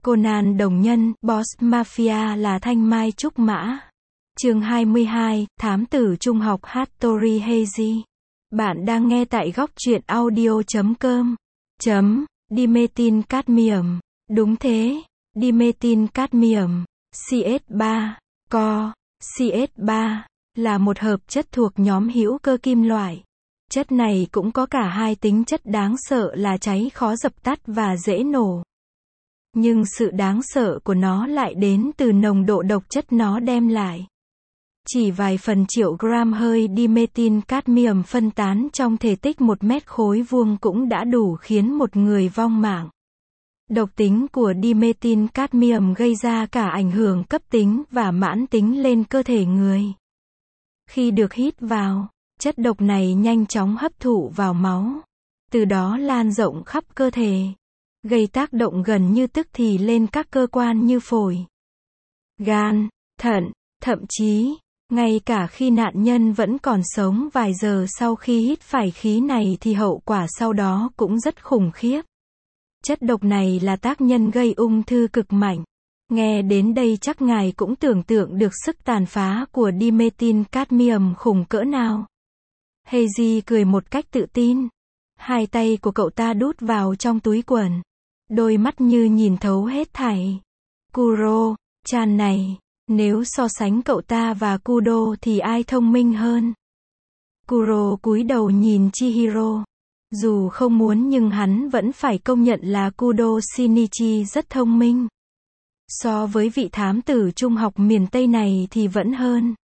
Conan đồng nhân, Boss Mafia là Thanh Mai Trúc Mã. Chương 22, Thám tử trung học Hattori Heiji. Bạn đang nghe tại góc truyện audio.com. Dimethyl cadmium. Đúng thế, dimethyl cadmium, CS3, Co, CS3, là một hợp chất thuộc nhóm hữu cơ kim loại. Chất này cũng có cả hai tính chất đáng sợ là cháy khó dập tắt và dễ nổ. Nhưng sự đáng sợ của nó lại đến từ nồng độ độc chất nó đem lại. Chỉ vài phần triệu gram hơi dimethyl cadmium phân tán trong thể tích 1 mét khối vuông cũng đã đủ khiến một người vong mạng. Độc tính của dimethyl cadmium gây ra cả ảnh hưởng cấp tính và mãn tính lên cơ thể người. Khi được hít vào, chất độc này nhanh chóng hấp thụ vào máu, từ đó lan rộng khắp cơ thể, gây tác động gần như tức thì lên các cơ quan như phổi, gan, thận, thậm chí, ngay cả khi nạn nhân vẫn còn sống vài giờ sau khi hít phải khí này thì hậu quả sau đó cũng rất khủng khiếp. Chất độc này là tác nhân gây ung thư cực mạnh. Nghe đến đây chắc ngài cũng tưởng tượng được sức tàn phá của dimethyl cadmium khủng cỡ nào. Heiji cười một cách tự tin. Hai tay của cậu ta đút vào trong túi quần. Đôi mắt như nhìn thấu hết thảy. Kuro-chan này, nếu so sánh cậu ta và Kudo thì ai thông minh hơn? Kuro cúi đầu nhìn Chihiro. Dù không muốn nhưng hắn vẫn phải công nhận là Kudo Shinichi rất thông minh. So với vị thám tử trung học miền Tây này thì vẫn hơn.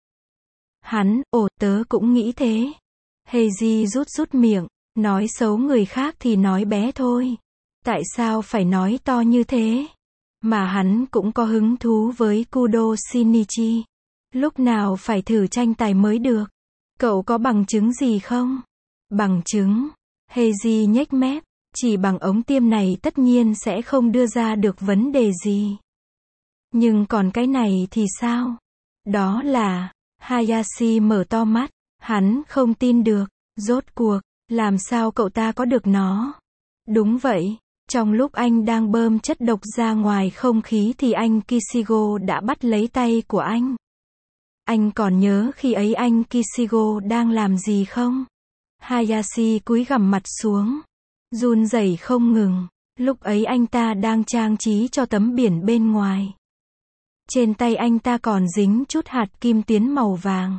Tớ cũng nghĩ thế. Heiji rút miệng, nói xấu người khác thì nói bé thôi. Tại sao phải nói to như thế? Mà hắn cũng có hứng thú với Kudo Shinichi. Lúc nào phải thử tranh tài mới được. Cậu có bằng chứng gì không? Bằng chứng? Heiji nhếch mép. Chỉ bằng ống tiêm này tất nhiên sẽ không đưa ra được vấn đề gì. Nhưng còn cái này thì sao? Đó là... Hayashi mở to mắt. Hắn không tin được. Rốt cuộc, làm sao cậu ta có được nó? Đúng vậy. Trong lúc anh đang bơm chất độc ra ngoài không khí thì anh Kishigo đã bắt lấy tay của anh. Anh còn nhớ khi ấy anh Kishigo đang làm gì không? Hayashi cúi gằm mặt xuống. Run rẩy không ngừng. Lúc ấy anh ta đang trang trí cho tấm biển bên ngoài. Trên tay anh ta còn dính chút hạt kim tuyến màu vàng.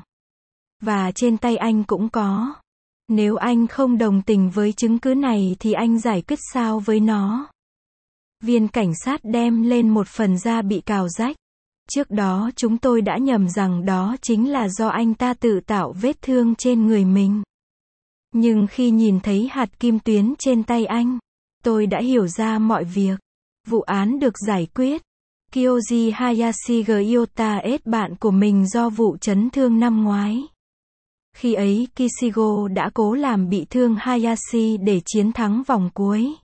Và trên tay anh cũng có. Nếu anh không đồng tình với chứng cứ này thì anh giải quyết sao với nó? Viên cảnh sát đem lên một phần da bị cào rách. Trước đó chúng tôi đã nhầm rằng đó chính là do anh ta tự tạo vết thương trên người mình. Nhưng khi nhìn thấy hạt kim tuyến trên tay anh, tôi đã hiểu ra mọi việc. Vụ án được giải quyết. Kyoji Hayashi Gyota ết bạn của mình do vụ chấn thương năm ngoái. Khi ấy Kishigo đã cố làm bị thương Hayashi để chiến thắng vòng cuối.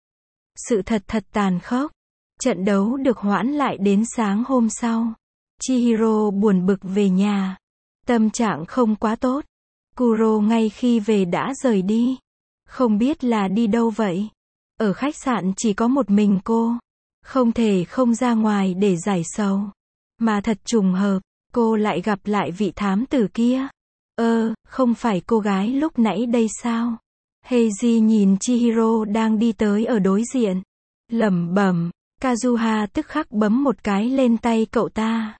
Sự thật tàn khốc. Trận đấu được hoãn lại đến sáng hôm sau. Chihiro buồn bực về nhà. Tâm trạng không quá tốt. Kuro ngay khi về đã rời đi. Không biết là đi đâu vậy. Ở khách sạn chỉ có một mình cô. Không thể không ra ngoài để giải sầu. Mà thật trùng hợp, cô lại gặp lại vị thám tử kia. Không phải cô gái lúc nãy đây sao? Heiji nhìn Chihiro đang đi tới ở đối diện. Lẩm bẩm. Kazuha tức khắc bấm một cái lên tay cậu ta.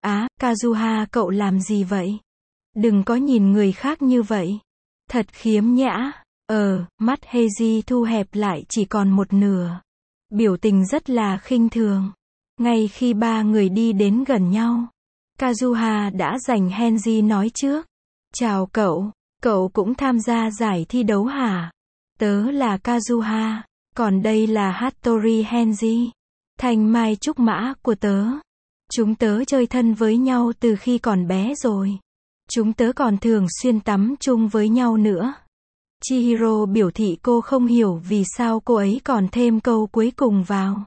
Kazuha cậu làm gì vậy? Đừng có nhìn người khác như vậy. Thật khiếm nhã. Mắt Heiji thu hẹp lại chỉ còn một nửa. Biểu tình rất là khinh thường. Ngay khi ba người đi đến gần nhau, Kazuha đã giành Henji nói trước. Chào cậu, cậu cũng tham gia giải thi đấu hả? Tớ là Kazuha, còn đây là Hattori Henji, thanh mai trúc mã của tớ. Chúng tớ chơi thân với nhau từ khi còn bé rồi. Chúng tớ còn thường xuyên tắm chung với nhau nữa. Chihiro biểu thị cô không hiểu vì sao cô ấy còn thêm câu cuối cùng vào.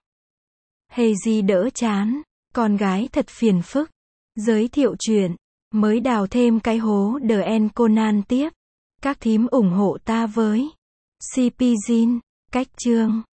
Heiji đỡ chán. Con gái thật phiền phức. Giới thiệu chuyện. Mới đào thêm cái hố The End Conan tiếp. Các thím ủng hộ ta với. CP Zin. Cách chương.